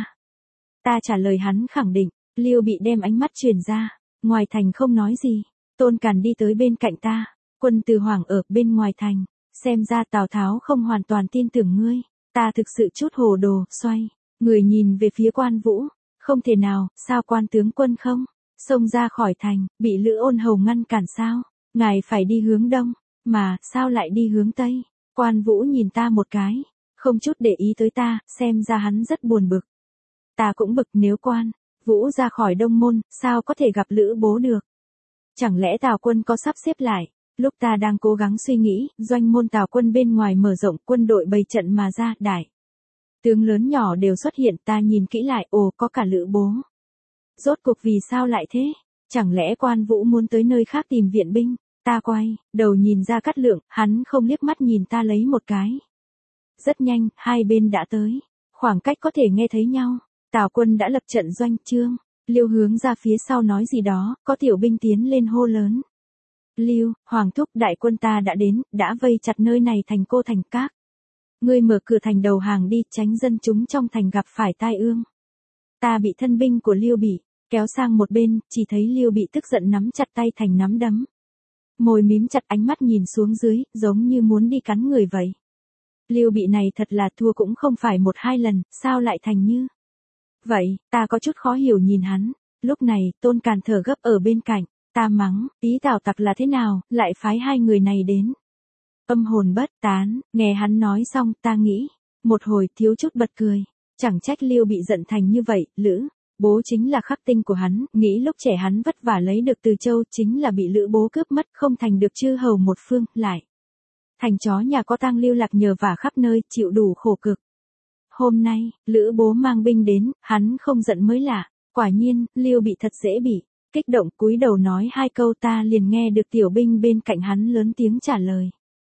S1: Ta trả lời hắn khẳng định, Lưu Bị đem ánh mắt truyền ra, ngoài thành không nói gì, Tôn Càn đi tới bên cạnh ta, quân Từ Hoàng ở bên ngoài thành, xem ra Tào Tháo không hoàn toàn tin tưởng ngươi, ta thực sự chút hồ đồ, xoay, người nhìn về phía Quan Vũ, không thể nào, sao Quan tướng quân không? Xông ra khỏi thành, bị Lữ Ôn Hầu ngăn cản sao? Ngài phải đi hướng đông, mà sao lại đi hướng tây? Quan Vũ nhìn ta một cái, không chút để ý tới ta, xem ra hắn rất buồn bực. Ta cũng bực, nếu Quan Vũ ra khỏi Đông Môn, sao có thể gặp Lữ bố được? Chẳng lẽ Tào quân có sắp xếp lại? Lúc ta đang cố gắng suy nghĩ, doanh môn Tào quân bên ngoài mở rộng, quân đội bày trận mà ra, đại tướng lớn nhỏ đều xuất hiện, ta nhìn kỹ lại, ồ, có cả Lữ bố. Rốt cuộc vì sao lại thế? Chẳng lẽ Quan Vũ muốn tới nơi khác tìm viện binh? Ta quay đầu nhìn ra Cát Lượng, hắn không liếc mắt nhìn ta lấy một cái. Rất nhanh, hai bên đã tới, khoảng cách có thể nghe thấy nhau. Tào quân đã lập trận doanh, Trương Liêu hướng ra phía sau nói gì đó, có tiểu binh tiến lên hô lớn. Liêu, Hoàng thúc, đại quân ta đã đến, đã vây chặt nơi này thành Cô Thành Các. Ngươi mở cửa thành đầu hàng đi, tránh dân chúng trong thành gặp phải tai ương. Ta bị thân binh của Lưu Bị kéo sang một bên, chỉ thấy Lưu Bị tức giận nắm chặt tay thành nắm đấm. Môi mím chặt, ánh mắt nhìn xuống dưới, giống như muốn đi cắn người vậy. Lưu Bị này thật là thua cũng không phải 1-2 lần, sao lại thành như vậy? Ta có chút khó hiểu nhìn hắn. Lúc này, Tôn Càn thở gấp ở bên cạnh, ta mắng, tí Tào tặc là thế nào, lại phái hai người này đến. Âm hồn bất tán, nghe hắn nói xong, ta nghĩ, một hồi thiếu chút bật cười. Chẳng trách Lưu Bị giận thành như vậy, Lữ bố chính là khắc tinh của hắn, nghĩ lúc trẻ hắn vất vả lấy được Từ Châu chính là bị Lữ bố cướp mất, không thành được chư hầu một phương, lại thành chó nhà có tang lưu lạc nhờ vả khắp nơi, chịu đủ khổ cực. Hôm nay, Lữ bố mang binh đến, hắn không giận mới lạ, quả nhiên, Lưu Bị thật dễ bị kích động, cúi đầu nói 2 câu, ta liền nghe được tiểu binh bên cạnh hắn lớn tiếng trả lời.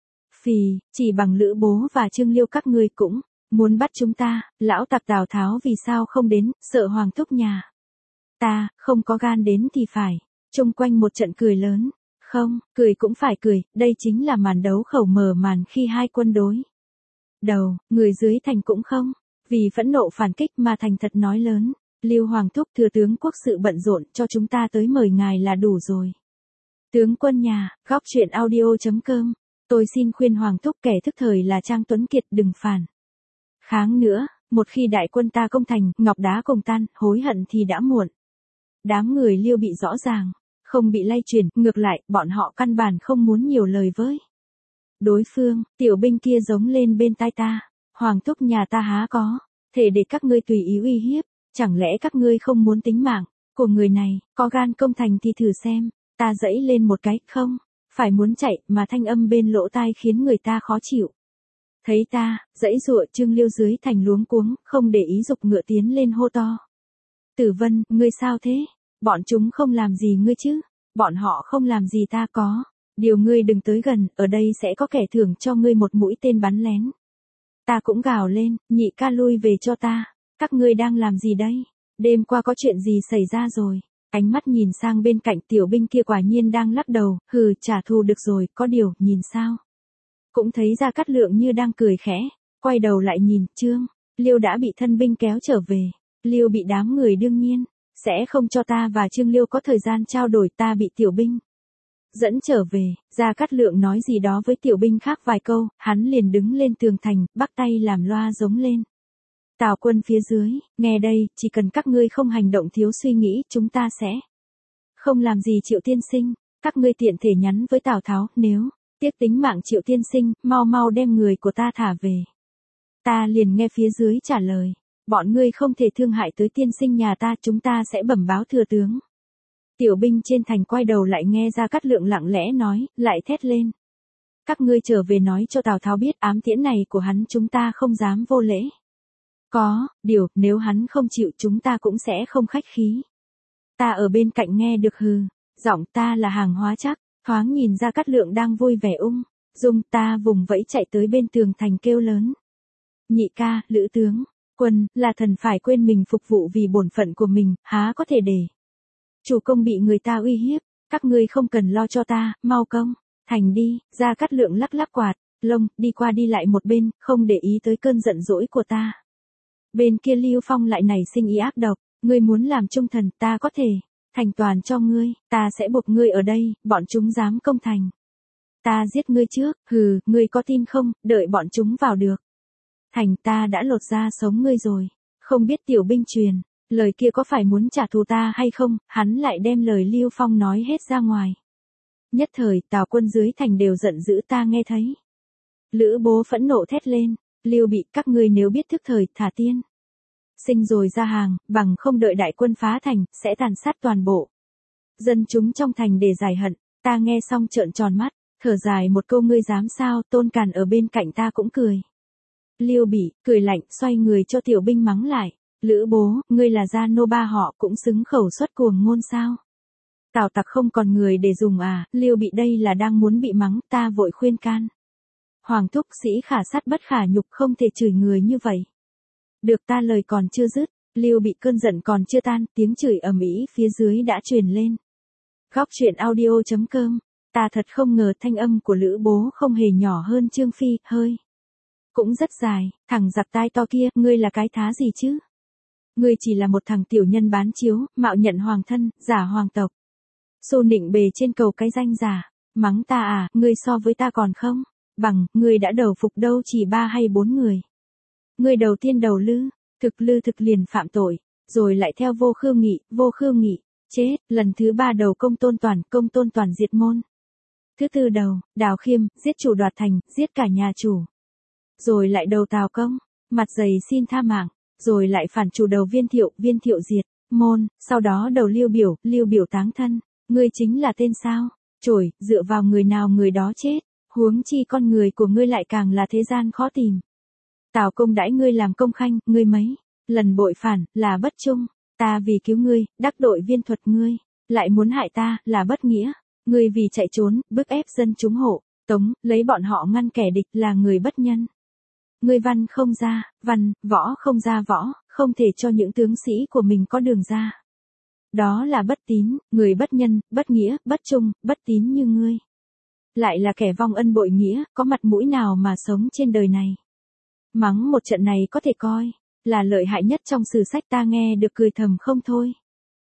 S1: Phì, chỉ bằng Lữ bố và Trương Liêu các ngươi cũng muốn bắt chúng ta, lão tặc Tào Tháo vì sao không đến, sợ Hoàng thúc nhà. Ta, không có gan đến thì phải. Chung quanh một trận cười lớn. Không, cười cũng phải cười, đây chính là màn đấu khẩu mở màn khi hai quân đối đầu, người dưới thành cũng không vì phẫn nộ phản kích mà thành thật nói lớn. Lưu Hoàng thúc, thừa tướng quốc sự bận rộn, cho chúng ta tới mời ngài là đủ rồi. Tướng quân nhà, góc truyện audio.com. Tôi xin khuyên Hoàng thúc, kẻ thức thời là Trang Tuấn Kiệt, đừng phản kháng nữa, một khi đại quân ta công thành, ngọc đá cùng tan, hối hận thì đã muộn. Đám người Liêu Bị rõ ràng không bị lay chuyển, ngược lại, bọn họ căn bản không muốn nhiều lời với đối phương. Tiểu binh kia giống lên bên tai ta, Hoàng thúc nhà ta há có thể để các ngươi tùy ý uy hiếp, chẳng lẽ các ngươi không muốn tính mạng của người này, có gan công thành thì thử xem. Ta giãy lên một cái, không phải muốn chạy, mà thanh âm bên lỗ tai khiến người ta khó chịu. Thấy ta, dãy dụa Trương Liêu dưới thành luống cuống, không để ý giục ngựa tiến lên hô to. Tử Vân, ngươi sao thế? Bọn chúng không làm gì ngươi chứ? Bọn họ không làm gì ta có. Điều ngươi đừng tới gần, ở đây sẽ có kẻ thưởng cho ngươi một mũi tên bắn lén. Ta cũng gào lên, nhị ca lui về cho ta. Các ngươi đang làm gì đây? Đêm qua có chuyện gì xảy ra rồi? Ánh mắt nhìn sang bên cạnh tiểu binh kia quả nhiên đang lắc đầu, hừ, trả thù được rồi, có điều, nhìn sao? Cũng thấy Gia Cát Lượng như đang cười khẽ, quay đầu lại nhìn, Trương Liêu đã bị thân binh kéo trở về. Liêu bị đám người đương nhiên sẽ không cho ta và Trương Liêu có thời gian trao đổi, ta bị tiểu binh dẫn trở về. Gia Cát Lượng nói gì đó với tiểu binh khác vài câu, hắn liền đứng lên tường thành, bắt tay làm loa giống lên. Tào quân phía dưới, nghe đây, chỉ cần các ngươi không hành động thiếu suy nghĩ, chúng ta sẽ không làm gì Triệu tiên sinh. Các ngươi tiện thể nhắn với Tào Tháo, nếu tiếc tính mạng Triệu tiên sinh, mau mau đem người của ta thả về. Ta liền nghe phía dưới trả lời, bọn ngươi không thể thương hại tới tiên sinh nhà ta, chúng ta sẽ bẩm báo thừa tướng. Tiểu binh trên thành quay đầu lại nghe Gia Cát Lượng lặng lẽ nói, lại thét lên. Các ngươi trở về nói cho Tào Tháo biết ám tiễn này của hắn chúng ta không dám vô lễ. Có, điều, nếu hắn không chịu chúng ta cũng sẽ không khách khí. Ta ở bên cạnh nghe được hừ, giọng ta là hàng hóa chắc, thoáng nhìn Gia Cát Lượng đang vui vẻ dung ta vùng vẫy chạy tới bên tường thành kêu lớn. Nhị ca, lữ tướng, quân, là thần phải quên mình phục vụ vì bổn phận của mình, há có thể để chủ công bị người ta uy hiếp, các ngươi không cần lo cho ta, mau công, thành đi. Gia Cát Lượng lắc lắc quạt, lông, đi qua đi lại một bên, không để ý tới cơn giận dỗi của ta. Bên kia Lưu Phong lại nảy sinh ý ác độc, ngươi muốn làm trung thần, ta có thể thành toàn cho ngươi, ta sẽ buộc ngươi ở đây, bọn chúng dám công thành. Ta giết ngươi trước, hừ, ngươi có tin không, đợi bọn chúng vào được thành ta đã lột da sống ngươi rồi. Không biết tiểu binh truyền lời kia có phải muốn trả thù ta hay không, hắn lại đem lời Lưu Phong nói hết ra ngoài. Nhất thời, Tào quân dưới thành đều giận dữ, ta nghe thấy. Lữ Bố phẫn nộ thét lên, Lưu Bị, các ngươi nếu biết thức thời, thả tiên sinh rồi ra hàng, bằng không đợi đại quân phá thành, sẽ tàn sát toàn bộ dân chúng trong thành để giải hận. Ta nghe xong trợn tròn mắt, thở dài một câu, ngươi dám sao? Tôn Càn ở bên cạnh ta cũng cười. Lưu Bị cười lạnh, xoay người cho tiểu binh mắng lại. Lữ Bố, ngươi là gia nô ba họ cũng xứng khẩu xuất cuồng ngôn sao? Tào tặc không còn người để dùng à? Lưu Bị đây là đang muốn bị mắng, ta vội khuyên can. Hoàng thúc, sĩ khả sát bất khả nhục, không thể chửi người như vậy. Được, ta lời còn chưa dứt, Lưu Bị cơn giận còn chưa tan, tiếng chửi ầm ĩ phía dưới đã truyền lên. Góc truyện audio.com. Ta thật không ngờ thanh âm của Lữ Bố không hề nhỏ hơn Trương Phi, hơi cũng rất dài. Thằng giặc tai to kia, ngươi là cái thá gì chứ? Ngươi chỉ là một thằng tiểu nhân bán chiếu, mạo nhận hoàng thân, giả hoàng tộc. Xô nịnh bề trên cầu cái danh giả. Mắng ta à, ngươi so với ta còn không bằng, ngươi đã đầu phục đâu chỉ 3 hay 4 người. Ngươi đầu tiên đầu Lư thực liền phạm tội, rồi lại theo Vô Khương Nghị, chết, lần thứ 3 đầu Công Tôn Toàn diệt môn. Thứ 4 đầu, Đào Khiêm, giết chủ đoạt thành, giết cả nhà chủ. Rồi lại đầu Tào Công, mặt dày xin tha mạng, rồi lại phản chủ đầu Viên Thiệu diệt môn, sau đó đầu Lưu Biểu táng thân. Ngươi chính là tên sao? Chổi, dựa vào người nào người đó chết, huống chi con người của ngươi lại càng là thế gian khó tìm. Tào Công đãi ngươi làm công khanh, ngươi mấy lần bội phản, là bất trung. Ta vì cứu ngươi, đắc tội Viên Thuật ngươi, lại muốn hại ta, là bất nghĩa. Ngươi vì chạy trốn, bức ép dân chúng hộ tống, lấy bọn họ ngăn kẻ địch, là người bất nhân. Ngươi văn không ra văn, võ không ra võ, không thể cho những tướng sĩ của mình có đường ra. Đó là bất tín, người bất nhân, bất nghĩa, bất trung, bất tín như ngươi. Lại là kẻ vong ân bội nghĩa, có mặt mũi nào mà sống trên đời này. Mắng một trận này có thể coi là lợi hại nhất trong sử sách, ta nghe được cười thầm không thôi.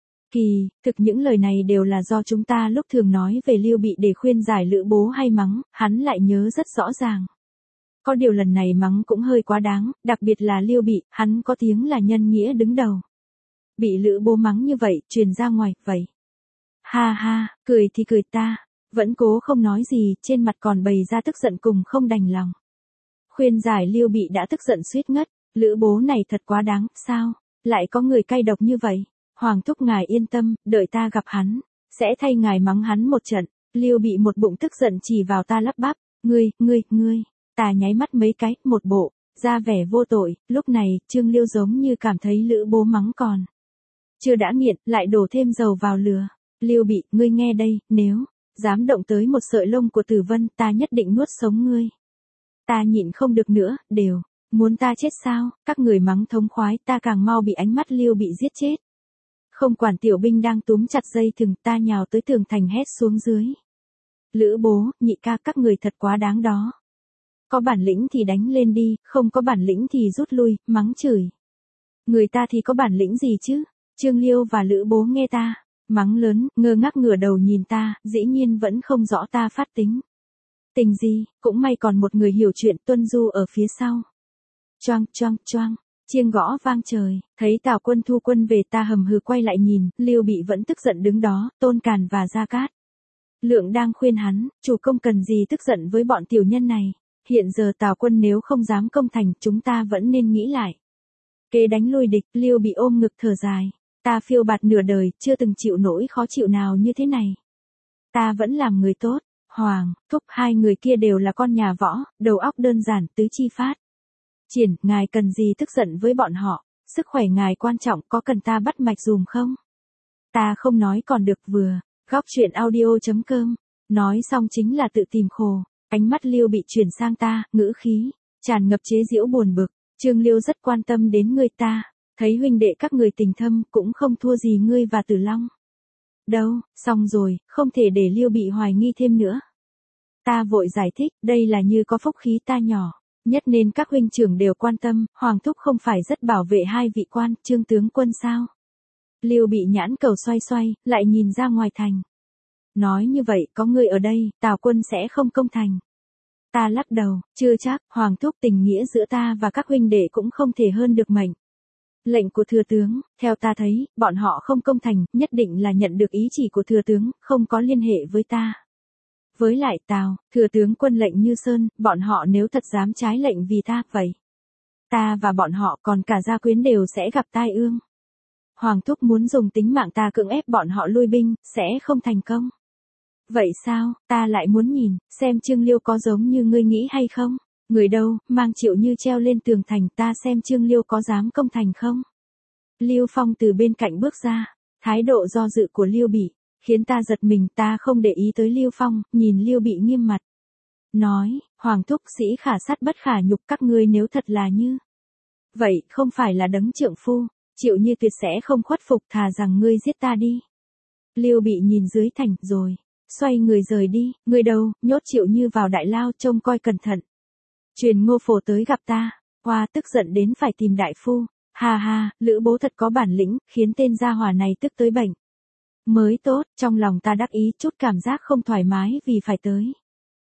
S1: Kỳ thực những lời này đều là do chúng ta lúc thường nói về Lưu Bị để khuyên giải Lữ Bố hay mắng, hắn lại nhớ rất rõ ràng. Có điều lần này mắng cũng hơi quá đáng, đặc biệt là Lưu Bị, hắn có tiếng là nhân nghĩa đứng đầu. Bị Lữ Bố mắng như vậy, truyền ra ngoài, vậy. Ha ha, cười thì cười, ta vẫn cố không nói gì, trên mặt còn bày ra tức giận cùng không đành lòng. Khuyên giải Lưu Bị đã tức giận suýt ngất, Lữ Bố này thật quá đáng, sao lại có người cay độc như vậy? Hoàng thúc ngài yên tâm, đợi ta gặp hắn, sẽ thay ngài mắng hắn một trận. Lưu Bị một bụng tức giận chỉ vào ta lắp bắp, ngươi, Ta nháy mắt mấy cái, một bộ, ra vẻ vô tội, lúc này, Trương Liêu giống như cảm thấy Lữ Bố mắng còn. Chưa đã nghiện, lại đổ thêm dầu vào lửa. Liêu Bị, ngươi nghe đây, nếu dám động tới một sợi lông của Tử Vân, ta nhất định nuốt sống ngươi. Ta nhịn không được nữa, đều, muốn ta chết sao, các người mắng thống khoái, ta càng mau bị ánh mắt Liêu Bị giết chết. Không quản tiểu binh đang túm chặt dây thừng, ta nhào tới tường thành hét xuống dưới. Lữ Bố, Nhị ca, các người thật quá đáng đó. Có bản lĩnh thì đánh lên đi, không có bản lĩnh thì rút lui, mắng chửi. Người ta thì có bản lĩnh gì chứ? Trương Liêu và Lữ Bố nghe ta mắng lớn, ngơ ngác ngửa đầu nhìn ta, dĩ nhiên vẫn không rõ ta phát tính. Tình gì, cũng may còn một người hiểu chuyện, Tuân Du ở phía sau. Choang choang choang, chiêng gõ vang trời, thấy Tào Quân thu quân về, ta hầm hừ quay lại nhìn, Liêu Bị vẫn tức giận đứng đó, Tôn Càn và Gia Cát Lượng đang khuyên hắn, chủ công cần gì tức giận với bọn tiểu nhân này, hiện giờ Tào Quân nếu không dám công thành, chúng ta vẫn nên nghĩ lại. Kế đánh lui địch, Liêu Bị ôm ngực thở dài, ta phiêu bạt nửa đời, chưa từng chịu nỗi khó chịu nào như thế này. Ta vẫn làm người tốt. Hoàng, Thúc, hai người kia đều là con nhà võ, đầu óc đơn giản, tứ chi phát triển, ngài cần gì tức giận với bọn họ, sức khỏe ngài quan trọng, có cần ta bắt mạch dùm không? Ta không nói còn được, vừa, góc chuyện audio.com, nói xong chính là tự tìm khổ, ánh mắt Liêu Bị chuyển sang ta, ngữ khí tràn ngập chế giễu buồn bực, Trương Liêu rất quan tâm đến ngươi, ta thấy huynh đệ các người tình thâm, cũng không thua gì ngươi và Tử Long. Đâu, xong rồi, không thể để Liêu Bị hoài nghi thêm nữa. Ta vội giải thích, đây là như có phúc khí ta nhỏ, nhất nên các huynh trưởng đều quan tâm, Hoàng Thúc không phải rất bảo vệ hai vị quan, Trương tướng quân sao? Liêu Bị nhãn cầu xoay xoay, lại nhìn ra ngoài thành. Nói như vậy, có người ở đây, Tào Quân sẽ không công thành. Ta lắc đầu, chưa chắc, Hoàng Thúc, tình nghĩa giữa ta và các huynh đệ cũng không thể hơn được mệnh lệnh của thừa tướng, theo ta thấy, bọn họ không công thành, nhất định là nhận được ý chỉ của thừa tướng, không có liên hệ với ta. Với lại Tào, thừa tướng quân lệnh như sơn, bọn họ nếu thật dám trái lệnh vì ta, vậy ta và bọn họ còn cả gia quyến đều sẽ gặp tai ương. Hoàng Thúc muốn dùng tính mạng ta cưỡng ép bọn họ lui binh, sẽ không thành công. Vậy sao, ta lại muốn nhìn, xem Trương Liêu có giống như ngươi nghĩ hay không? Người đâu, mang Triệu Như treo lên tường thành, ta xem Trương Liêu có dám công thành không? Liêu Phong từ bên cạnh bước ra, thái độ do dự của Liêu Bị khiến ta giật mình, ta không để ý tới Liêu Phong, nhìn Liêu Bị nghiêm mặt. Nói, Hoàng Thúc, sĩ khả sát bất khả nhục, các ngươi nếu thật là như vậy, không phải là đấng trượng phu, Triệu Như tuyệt sẽ không khuất phục, thà rằng ngươi giết ta đi. Liêu Bị nhìn dưới thành, rồi xoay người rời đi, người đâu, nhốt Triệu Như vào đại lao, trông coi cẩn thận. Truyền Ngô Phổ tới gặp ta, Hoa tức giận đến phải tìm đại phu. Ha ha, Lữ Bố thật có bản lĩnh, khiến tên gia hỏa này tức tới bệnh mới tốt, trong lòng ta đắc ý, chút cảm giác không thoải mái vì phải tới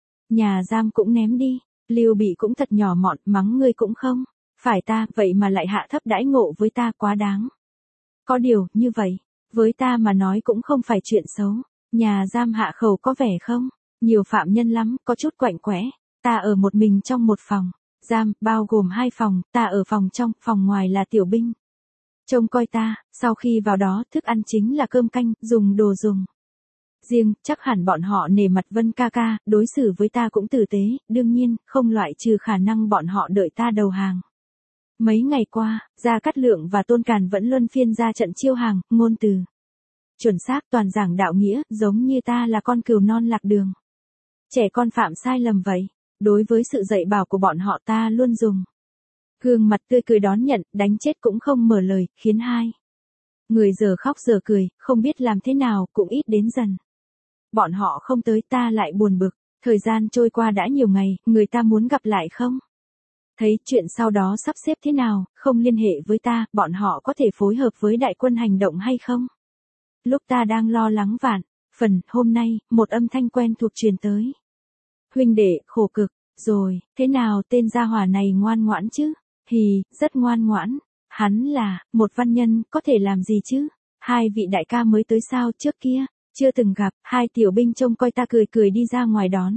S1: nhà giam cũng ném đi. Liêu Bị cũng thật nhỏ mọn, mắng ngươi cũng không phải ta, vậy mà lại hạ thấp đãi ngộ với ta, quá đáng. Có điều, như vậy, với ta mà nói cũng không phải chuyện xấu. Nhà giam hạ khẩu có vẻ không nhiều phạm nhân lắm, có chút quạnh quẽ. Ta ở một mình trong một phòng giam, bao gồm 2 phòng, ta ở phòng trong, phòng ngoài là tiểu binh trông coi ta, sau khi vào đó, thức ăn chính là cơm canh, dùng đồ dùng riêng, chắc hẳn bọn họ nể mặt Vân ca ca, đối xử với ta cũng tử tế, đương nhiên, không loại trừ khả năng bọn họ đợi ta đầu hàng. Mấy ngày qua, Gia Cát Lượng và Tôn Càn vẫn luân phiên ra trận chiêu hàng, ngôn từ chuẩn xác, toàn giảng đạo nghĩa, giống như ta là con cừu non lạc đường. Trẻ con phạm sai lầm vậy. Đối với sự dạy bảo của bọn họ, ta luôn dùng gương mặt tươi cười đón nhận, đánh chết cũng không mở lời, khiến hai người giờ khóc giờ cười, không biết làm thế nào, cũng ít đến dần. Bọn họ không tới, ta lại buồn bực. Thời gian trôi qua đã nhiều ngày, người ta muốn gặp lại không? Thấy chuyện sau đó sắp xếp thế nào, không liên hệ với ta, bọn họ có thể phối hợp với đại quân hành động hay không? Lúc ta đang lo lắng vạn phần, hôm nay, một âm thanh quen thuộc truyền tới. Huynh đệ, khổ cực rồi, thế nào, tên gia hỏa này ngoan ngoãn chứ? Hì, rất ngoan ngoãn. Hắn là một văn nhân, có thể làm gì chứ? Hai vị đại ca mới tới sao, trước kia chưa từng gặp. Hai tiểu binh trông coi ta cười cười đi ra ngoài đón.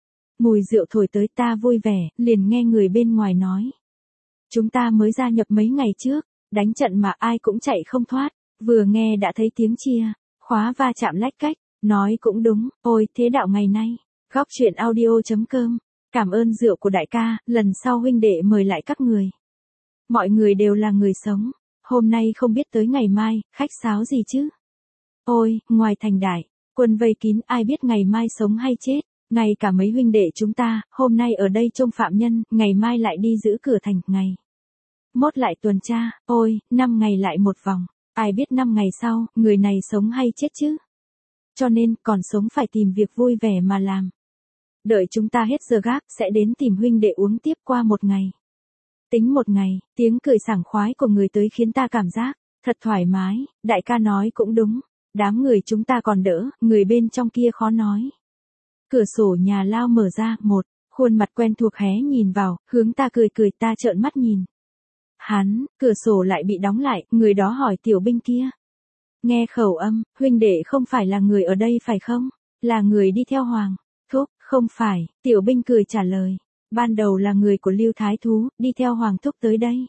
S1: Mùi rượu thổi tới, ta vui vẻ, liền nghe người bên ngoài nói. Chúng ta mới gia nhập mấy ngày trước, đánh trận mà ai cũng chạy không thoát. Vừa nghe đã thấy tiếng chia khóa va chạm lách cách, nói cũng đúng, ôi thế đạo ngày nay. Góc chuyện audio.com Cảm ơn rượu của đại ca, lần sau huynh đệ mời lại các người. Mọi người đều là người sống. Hôm nay không biết tới ngày mai, khách sáo gì chứ? Ôi, ngoài thành đại, quân vây kín, ai biết ngày mai sống hay chết. Ngay cả mấy huynh đệ chúng ta, hôm nay ở đây trông phạm nhân, ngày mai lại đi giữ cửa thành, ngày mốt lại tuần tra, ôi, 5 ngày lại một vòng. Ai biết 5 ngày sau, người này sống hay chết chứ? Cho nên, còn sống phải tìm việc vui vẻ mà làm. Đợi chúng ta hết giờ gác, sẽ đến tìm huynh đệ uống tiếp qua một ngày. Tính một ngày, tiếng cười sảng khoái của người tới khiến ta cảm giác thật thoải mái, đại ca nói cũng đúng. Đám người chúng ta còn đỡ, người bên trong kia khó nói. Cửa sổ nhà lao mở ra, một khuôn mặt quen thuộc hé nhìn vào, hướng ta cười cười, ta trợn mắt nhìn. Hắn, cửa sổ lại bị đóng lại, người đó hỏi tiểu binh kia. Nghe khẩu âm, huynh đệ không phải là người ở đây phải không? Là người đi theo Hoàng Thúc, không phải, tiểu binh cười trả lời. Ban đầu là người của Lưu Thái Thú, đi theo Hoàng Thúc tới đây.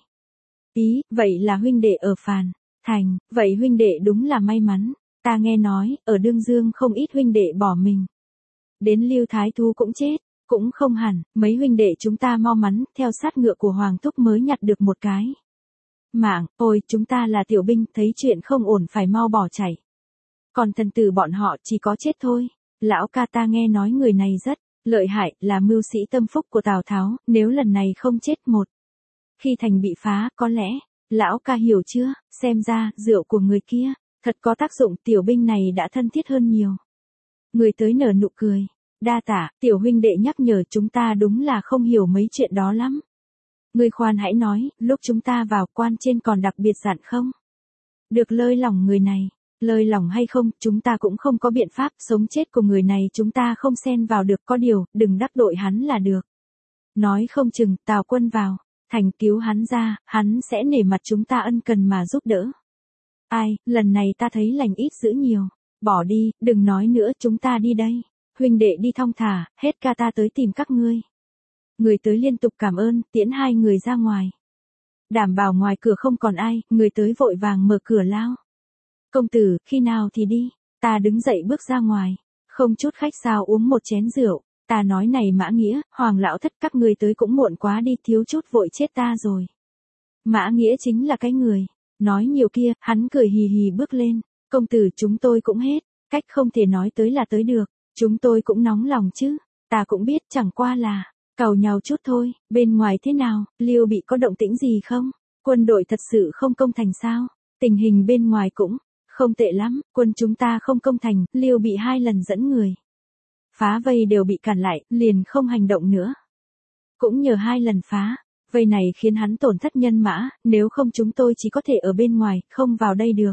S1: Ý, vậy là huynh đệ ở Phàn Thành, vậy huynh đệ đúng là may mắn. Ta nghe nói, ở Đương Dương không ít huynh đệ bỏ mình. Đến Lưu Thái Thú cũng chết, cũng không hẳn, mấy huynh đệ chúng ta mau mắn, theo sát ngựa của Hoàng Thúc mới nhặt được một cái mạng. Ôi, chúng ta là tiểu binh, thấy chuyện không ổn phải mau bỏ chạy. Còn thần tử bọn họ chỉ có chết thôi. Lão ca, ta nghe nói người này rất lợi hại, là mưu sĩ tâm phúc của Tào Tháo, nếu lần này không chết một. Khi thành bị phá, có lẽ, lão ca hiểu chưa, xem ra, rượu của người kia, thật có tác dụng, tiểu binh này đã thân thiết hơn nhiều. Người tới nở nụ cười. Đa tả, tiểu huynh đệ nhắc nhở, chúng ta đúng là không hiểu mấy chuyện đó lắm. Người khoan hãy nói, lúc chúng ta vào, quan trên còn đặc biệt dặn không? Được lơi lỏng người này. Lơi lỏng hay không, chúng ta cũng không có biện pháp, sống chết của người này chúng ta không xen vào được, có điều, đừng đắc tội hắn là được. Nói không chừng, Tào quân vào thành cứu hắn ra, hắn sẽ nể mặt chúng ta ân cần mà giúp đỡ. Ai, lần này ta thấy lành ít dữ nhiều. Bỏ đi, đừng nói nữa, chúng ta đi đây. Huynh đệ đi thong thả, hết ca ta tới tìm các ngươi. Người tới liên tục cảm ơn, tiễn hai người ra ngoài. Đảm bảo ngoài cửa không còn ai, người tới vội vàng mở cửa lao. Công tử, khi nào thì đi? Ta đứng dậy bước ra ngoài. Không chút khách sáo uống một chén rượu. Ta nói này Mã Nghĩa, Hoàng lão thất, các ngươi tới cũng muộn quá đi, thiếu chút vội chết ta rồi. Mã Nghĩa chính là cái người nói nhiều kia, hắn cười hì hì bước lên. Công tử, chúng tôi cũng hết cách, không thể nói tới là tới được. Chúng tôi cũng nóng lòng chứ. Ta cũng biết, chẳng qua là càu nhau chút thôi. Bên ngoài thế nào, Liêu Bị có động tĩnh gì không? Quân đội thật sự không công thành sao? Tình hình bên ngoài cũng không tệ lắm, quân chúng ta không công thành, Liêu Bị 2 lần dẫn người phá vây đều bị cản lại, liền không hành động nữa. Cũng nhờ 2 lần phá vây này khiến hắn tổn thất nhân mã, nếu không chúng tôi chỉ có thể ở bên ngoài, không vào đây được.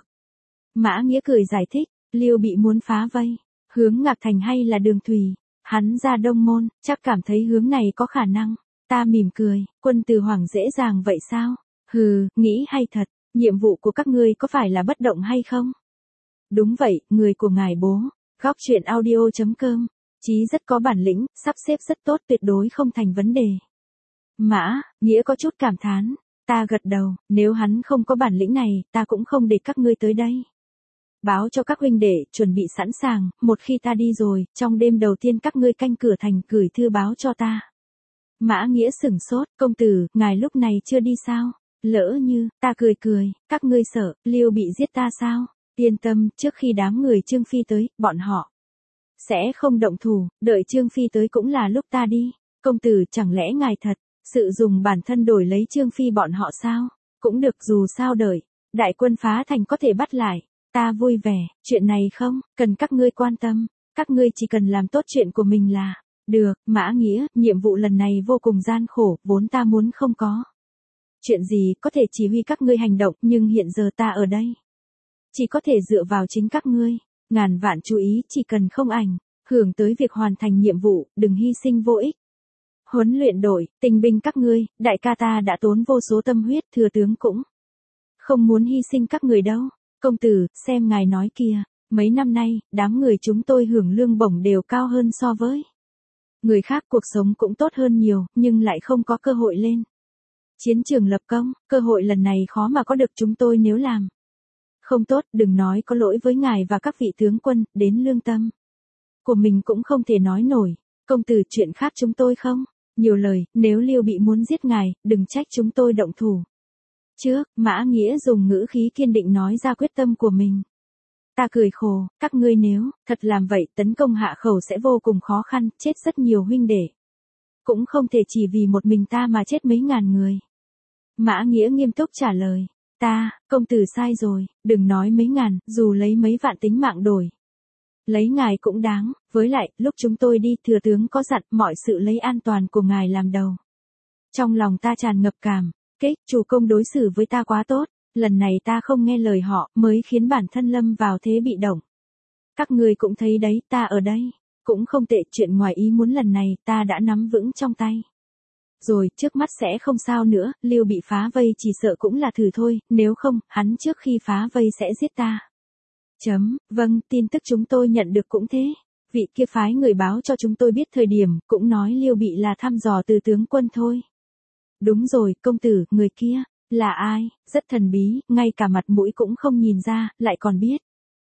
S1: Mã Nghĩa cười giải thích, Liêu Bị muốn phá vây, hướng Ngạc Thành hay là đường thủy, hắn ra Đông Môn, chắc cảm thấy hướng này có khả năng. Ta mỉm cười, quân từ Hoàng dễ dàng vậy sao? Hừ, nghĩ hay thật, nhiệm vụ của các ngươi có phải là bất động hay không? Đúng vậy, người của ngài bố. Góc truyện audio.com. Chí rất có bản lĩnh, sắp xếp rất tốt, tuyệt đối không thành vấn đề. Mã Nghĩa có chút cảm thán. Ta gật đầu, nếu hắn không có bản lĩnh này, ta cũng không để các ngươi tới đây. Báo cho các huynh đệ, chuẩn bị sẵn sàng, một khi ta đi rồi, trong đêm đầu tiên các ngươi canh cửa thành, gửi thư báo cho ta. Mã Nghĩa sửng sốt, công tử, ngài lúc này chưa đi sao? Lỡ như, ta cười cười, các ngươi sợ, Liêu Bị giết ta sao? Yên tâm, trước khi đám người Trương Phi tới, bọn họ sẽ không động thủ, đợi Trương Phi tới cũng là lúc ta đi. Công tử, chẳng lẽ ngài thật sự dùng bản thân đổi lấy Trương Phi bọn họ sao? Cũng được, dù sao đợi đại quân phá thành có thể bắt lại, ta vui vẻ, chuyện này không cần các ngươi quan tâm, các ngươi chỉ cần làm tốt chuyện của mình là được. Mã Nghĩa, nhiệm vụ lần này vô cùng gian khổ, vốn ta muốn không có chuyện gì có thể chỉ huy các ngươi hành động, nhưng hiện giờ ta ở đây chỉ có thể dựa vào chính các ngươi. Ngàn vạn chú ý, chỉ cần không ảnh hưởng tới việc hoàn thành nhiệm vụ, đừng hy sinh vô ích. Huấn luyện đội, tinh binh các ngươi, đại ca ta đã tốn vô số tâm huyết, thừa tướng cũng không muốn hy sinh các người đâu. Công tử, xem ngài nói kìa, mấy năm nay, đám người chúng tôi hưởng lương bổng đều cao hơn so với người khác, cuộc sống cũng tốt hơn nhiều, nhưng lại không có cơ hội lên chiến trường lập công, cơ hội lần này khó mà có được, chúng tôi nếu làm không tốt, đừng nói có lỗi với ngài và các vị tướng quân, đến lương tâm của mình cũng không thể nói nổi. Công tử, chuyện khác chúng tôi không Nhiều lời, nếu Liêu Bị muốn giết ngài, đừng trách chúng tôi động thủ. Trước, Mã Nghĩa dùng ngữ khí kiên định nói ra quyết tâm của mình. Ta cười khổ, các ngươi nếu thật làm vậy, tấn công Hạ Khẩu sẽ vô cùng khó khăn, chết rất nhiều huynh đệ. Cũng không thể chỉ vì một mình ta mà chết mấy ngàn người. Mã Nghĩa nghiêm túc trả lời. Công tử sai rồi, đừng nói mấy ngàn, dù lấy mấy vạn tính mạng đổi. Lấy ngài cũng đáng, với lại, lúc chúng tôi đi, thừa tướng có dặn mọi sự lấy an toàn của ngài làm đầu. Trong lòng ta tràn ngập cảm kích, chủ công đối xử với ta quá tốt, lần này ta không nghe lời họ, mới khiến bản thân lâm vào thế bị động. Các người cũng thấy đấy, ta ở đây, cũng không tệ, chuyện ngoài ý muốn lần này, ta đã nắm vững trong tay. Rồi, trước mắt sẽ không sao nữa, Liêu Bị phá vây chỉ sợ cũng là thử thôi, nếu không, hắn trước khi phá vây sẽ giết ta. Vâng, tin tức chúng tôi nhận được cũng thế. Vị kia phái người báo cho chúng tôi biết thời điểm, cũng nói Liêu Bị là thăm dò từ tướng quân thôi. Đúng rồi, công tử, người kia, là ai, rất thần bí, ngay cả mặt mũi cũng không nhìn ra, lại còn biết.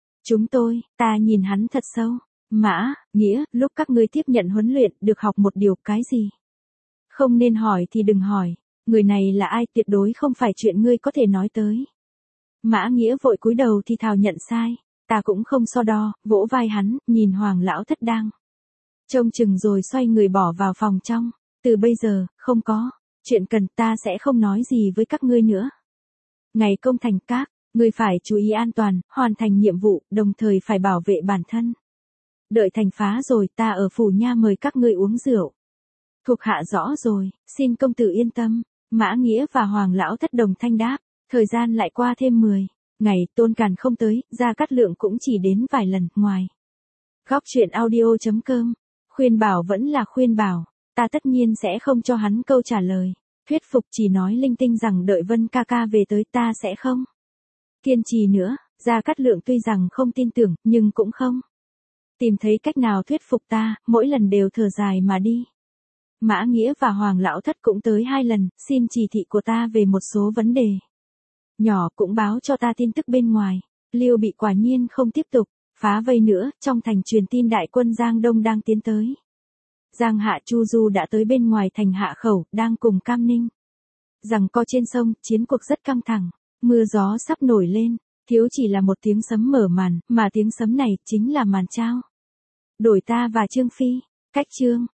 S1: Ta nhìn hắn thật sâu. Mã, Nghĩa, lúc các ngươi tiếp nhận huấn luyện, được học một điều, cái gì? Không nên hỏi thì đừng hỏi, người này là ai tuyệt đối không phải chuyện ngươi có thể nói tới. Mã Nghĩa vội cúi đầu thì thào nhận sai, ta cũng không so đo, vỗ vai hắn, nhìn Hoàng lão thất đang trông chừng rồi xoay người bỏ vào phòng trong. Từ bây giờ, không có chuyện cần, ta sẽ không nói gì với các ngươi nữa. Ngày công thành, các ngươi phải chú ý an toàn, hoàn thành nhiệm vụ, đồng thời phải bảo vệ bản thân. Đợi thành phá rồi, ta ở phủ nha mời các ngươi uống rượu. Thuộc hạ rõ rồi, xin công tử yên tâm. Mã Nghĩa và Hoàng lão thất đồng thanh đáp. Thời gian lại qua thêm 10 ngày, Tôn Càn không tới, Gia Cát Lượng cũng chỉ đến vài lần, ngoài. Góc truyện audio.com, khuyên bảo vẫn là khuyên bảo, ta tất nhiên sẽ không cho hắn câu trả lời. Thuyết phục, chỉ nói linh tinh rằng đợi Vân ca ca về tới, ta sẽ không kiên trì nữa. Gia Cát Lượng tuy rằng không tin tưởng, nhưng cũng không tìm thấy cách nào thuyết phục ta, mỗi lần đều thở dài mà đi. Mã Nghĩa và Hoàng lão thất cũng tới 2 lần, xin chỉ thị của ta về một số vấn đề nhỏ, cũng báo cho ta tin tức bên ngoài. Liêu Bị quả nhiên không tiếp tục phá vây nữa, trong thành truyền tin đại quân Giang Đông đang tiến tới. Giang Hạ Chu Du đã tới bên ngoài thành Hạ Khẩu, đang cùng Cam Ninh giằng co trên sông, chiến cuộc rất căng thẳng, mưa gió sắp nổi lên, thiếu chỉ là một tiếng sấm mở màn, mà tiếng sấm này chính là màn trao đổi ta và Trương Phi. Cách chương